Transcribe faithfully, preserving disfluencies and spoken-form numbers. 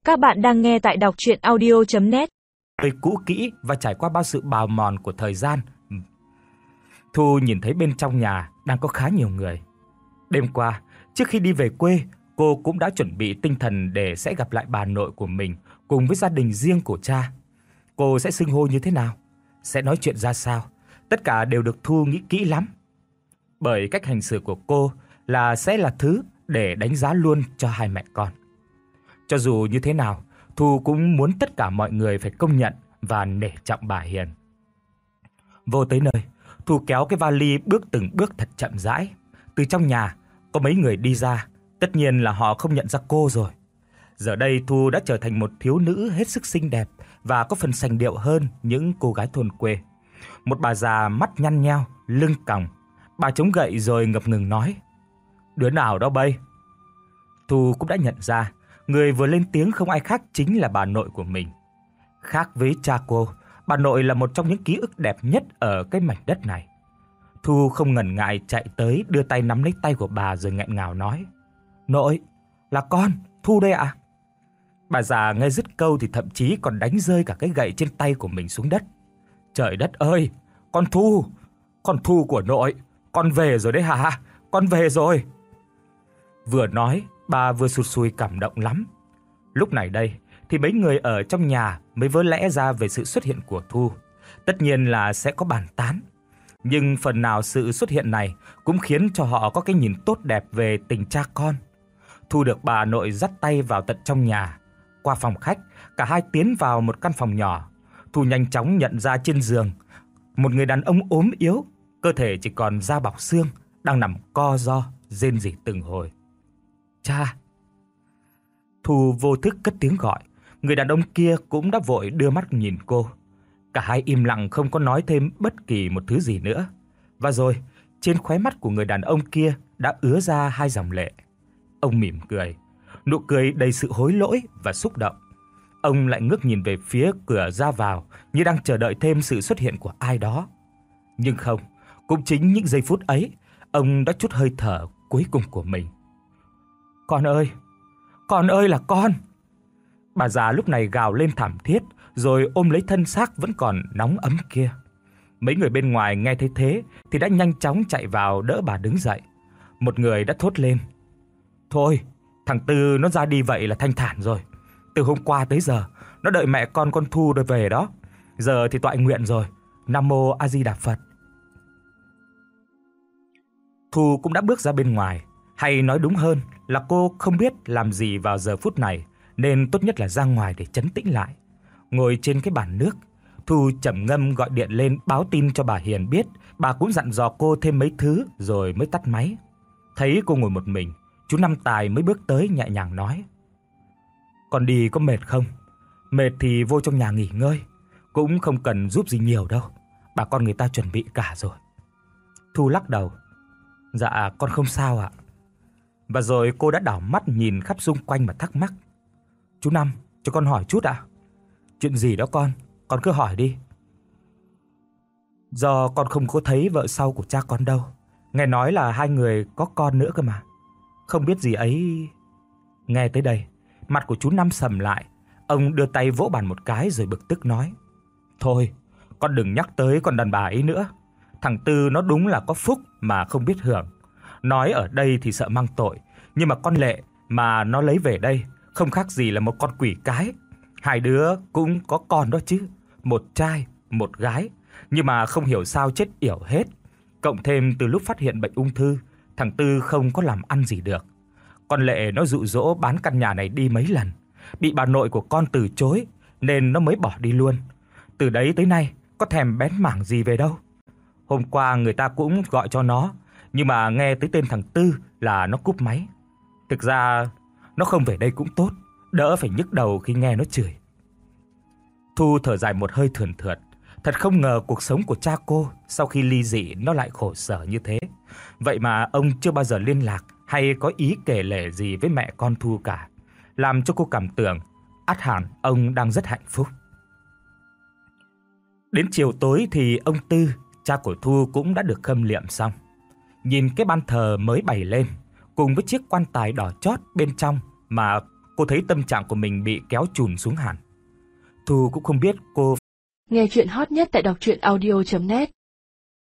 Các bạn đang nghe tại đọc truyện audio chấm net. Nơi cũ kỹ và trải qua bao sự bào mòn của thời gian, Thu nhìn thấy bên trong nhà đang có khá nhiều người. Đêm qua, trước khi đi về quê, cô cũng đã chuẩn bị tinh thần để sẽ gặp lại bà nội của mình cùng với gia đình riêng của cha. Cô sẽ xưng hô như thế nào? Sẽ nói chuyện ra sao? Tất cả đều được Thu nghĩ kỹ lắm. Bởi cách hành xử của cô là sẽ là thứ để đánh giá luôn cho hai mẹ con. Cho dù như thế nào, Thu cũng muốn tất cả mọi người phải công nhận và nể trọng bà Hiền. Vô tới nơi, Thu kéo cái vali bước từng bước thật chậm rãi. Từ trong nhà, có mấy người đi ra, tất nhiên là họ không nhận ra cô rồi. Giờ đây Thu đã trở thành một thiếu nữ hết sức xinh đẹp và có phần sành điệu hơn những cô gái thôn quê. Một bà già mắt nhăn nheo, lưng còng. Bà chống gậy rồi ngập ngừng nói: "Đứa nào đó bây?" Thu cũng đã nhận ra, người vừa lên tiếng không ai khác chính là bà nội của mình. Khác với cha cô, bà nội là một trong những ký ức đẹp nhất ở cái mảnh đất này. Thu không ngần ngại chạy tới đưa tay nắm lấy tay của bà rồi nghẹn ngào nói: "Nội, là con, Thu đây ạ." Bà già nghe dứt câu thì thậm chí còn đánh rơi cả cái gậy trên tay của mình xuống đất. "Trời đất ơi, con Thu, con Thu của nội, con về rồi đấy hả? Con về rồi." Vừa nói, bà vừa sụt sùi cảm động lắm. Lúc này đây thì mấy người ở trong nhà mới vỡ lẽ ra về sự xuất hiện của Thu. Tất nhiên là sẽ có bàn tán, nhưng phần nào sự xuất hiện này cũng khiến cho họ có cái nhìn tốt đẹp về tình cha con. Thu được bà nội dắt tay vào tận trong nhà. Qua phòng khách, cả hai tiến vào một căn phòng nhỏ. Thu nhanh chóng nhận ra trên giường một người đàn ông ốm yếu, cơ thể chỉ còn da bọc xương, đang nằm co ro rên rỉ từng hồi. "Cha." Thu vô thức cất tiếng gọi. Người đàn ông kia cũng đã vội đưa mắt nhìn cô. Cả hai im lặng không có nói thêm bất kỳ một thứ gì nữa. Và rồi, trên khóe mắt của người đàn ông kia đã ứa ra hai dòng lệ. Ông mỉm cười, nụ cười đầy sự hối lỗi và xúc động. Ông lại ngước nhìn về phía cửa ra vào như đang chờ đợi thêm sự xuất hiện của ai đó. Nhưng không, cũng chính những giây phút ấy, ông đã trút hơi thở cuối cùng của mình. "Con ơi, con ơi là con." Bà già lúc này gào lên thảm thiết rồi ôm lấy thân xác vẫn còn nóng ấm kia. Mấy người bên ngoài nghe thấy thế thì đã nhanh chóng chạy vào đỡ bà đứng dậy. Một người đã thốt lên: "Thôi, thằng Tư nó ra đi vậy là thanh thản rồi. Từ hôm qua tới giờ nó đợi mẹ con con Thu rồi về đó. Giờ thì toại nguyện rồi. Nam mô A Di Đà Phật." Thu cũng đã bước ra bên ngoài, hay nói đúng hơn là cô không biết làm gì vào giờ phút này, nên tốt nhất là ra ngoài để trấn tĩnh lại. Ngồi trên cái bàn nước, Thu trầm ngâm gọi điện lên báo tin cho bà Hiền biết. Bà cũng dặn dò cô thêm mấy thứ rồi mới tắt máy. Thấy cô ngồi một mình, chú Năm Tài mới bước tới nhẹ nhàng nói: "Con đi có mệt không? Mệt thì vô trong nhà nghỉ ngơi, cũng không cần giúp gì nhiều đâu. Bà con người ta chuẩn bị cả rồi." Thu lắc đầu: "Dạ con không sao ạ." Và rồi cô đã đảo mắt nhìn khắp xung quanh mà thắc mắc: "Chú Năm, cho con hỏi chút ạ." "Chuyện gì đó con? Con cứ hỏi đi." "Do con không có thấy vợ sau của cha con đâu. Nghe nói là hai người có con nữa cơ mà. Không biết gì ấy." Nghe tới đây, mặt của chú Năm sầm lại. Ông đưa tay vỗ bàn một cái rồi bực tức nói: "Thôi, con đừng nhắc tới con đàn bà ấy nữa. Thằng Tư nó đúng là có phúc mà không biết hưởng. Nói ở đây thì sợ mang tội, nhưng mà con Lệ mà nó lấy về đây không khác gì là một con quỷ cái. Hai đứa cũng có con đó chứ, một trai, một gái, nhưng mà không hiểu sao chết yểu hết. Cộng thêm từ lúc phát hiện bệnh ung thư, thằng Tư không có làm ăn gì được. Con Lệ nó dụ dỗ bán căn nhà này đi mấy lần, bị bà nội của con từ chối nên nó mới bỏ đi luôn. Từ đấy tới nay có thèm bén mảng gì về đâu. Hôm qua người ta cũng gọi cho nó, nhưng mà nghe tới tên thằng Tư là nó cúp máy. Thực ra nó không về đây cũng tốt, đỡ phải nhức đầu khi nghe nó chửi." Thu thở dài một hơi thườn thượt. Thật không ngờ cuộc sống của cha cô sau khi ly dị nó lại khổ sở như thế. Vậy mà ông chưa bao giờ liên lạc hay có ý kể lể gì với mẹ con Thu cả, làm cho cô cảm tưởng ắt hẳn ông đang rất hạnh phúc. Đến chiều tối thì ông Tư, cha của Thu cũng đã được khâm liệm xong. Nhìn cái ban thờ mới bày lên, cùng với chiếc quan tài đỏ chót bên trong mà cô thấy tâm trạng của mình bị kéo chùn xuống hẳn. Thu cũng không biết cô Nghe truyện hot nhất tại đọc truyện audio chấm net